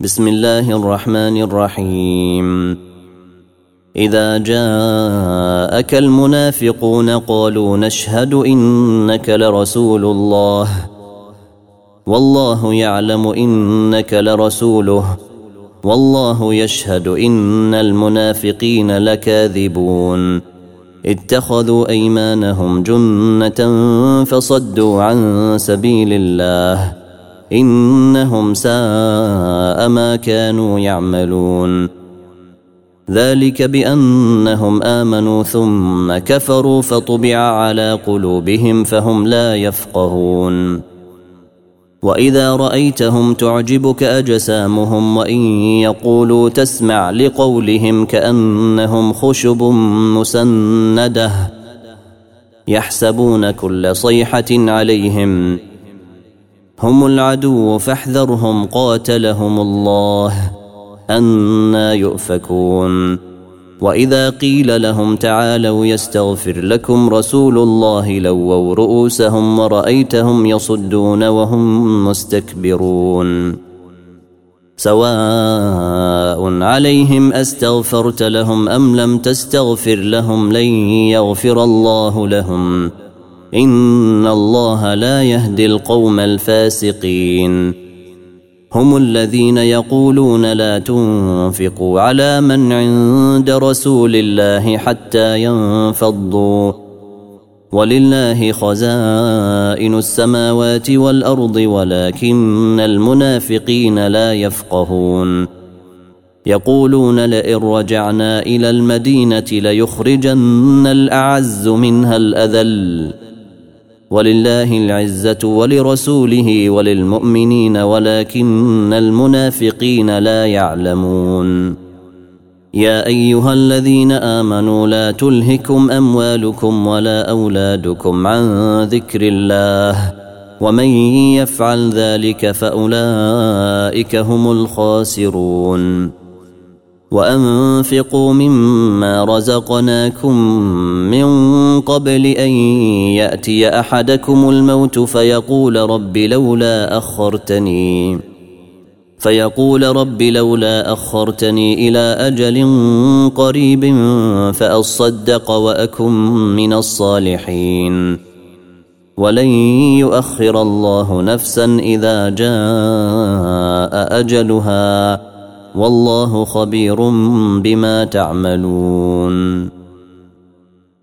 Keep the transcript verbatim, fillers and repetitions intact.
بسم الله الرحمن الرحيم. إذا جاءك المنافقون قالوا نشهد إنك لرسول الله والله يعلم إنك لرسوله والله يشهد إن المنافقين لكاذبون. اتخذوا أيمانهم جنة فصدوا عن سبيل الله إنهم ساء ما كانوا يعملون. ذلك بأنهم آمنوا ثم كفروا فطبع على قلوبهم فهم لا يفقهون. وإذا رأيتهم تعجبك أجسامهم وإن يقولوا تسمع لقولهم كأنهم خشب مسندة يحسبون كل صيحة عليهم هم العدو فاحذرهم قاتلهم الله أنى يؤفكون. وإذا قيل لهم تعالوا يستغفر لكم رسول الله لووا رؤوسهم ورأيتهم يصدون وهم مستكبرون. سواء عليهم أستغفرت لهم أم لم تستغفر لهم لن يغفر الله لهم إن الله لا يهدي القوم الفاسقين. هم الذين يقولون لا تنفقوا على من عند رسول الله حتى ينفضوا ولله خزائن السماوات والأرض ولكن المنافقين لا يفقهون. يقولون لئن رجعنا إلى المدينة ليخرجن الأعز منها الأذل ولله العزة ولرسوله وللمؤمنين ولكن المنافقين لا يعلمون. يا أيها الذين آمنوا لا تلهكم أموالكم ولا أولادكم عن ذكر الله ومن يفعل ذلك فأولئك هم الخاسرون. وأنفقوا مما رزقناكم من قبل أن يأتي أحدكم الموت فيقول رب لولا أخرتني فيقول رب لولا أخرتني إلى أجل قريب فأصدق وأكن من الصالحين. ولن يؤخر الله نفسا إذا جاء أجلها والله خبير بما تعملون.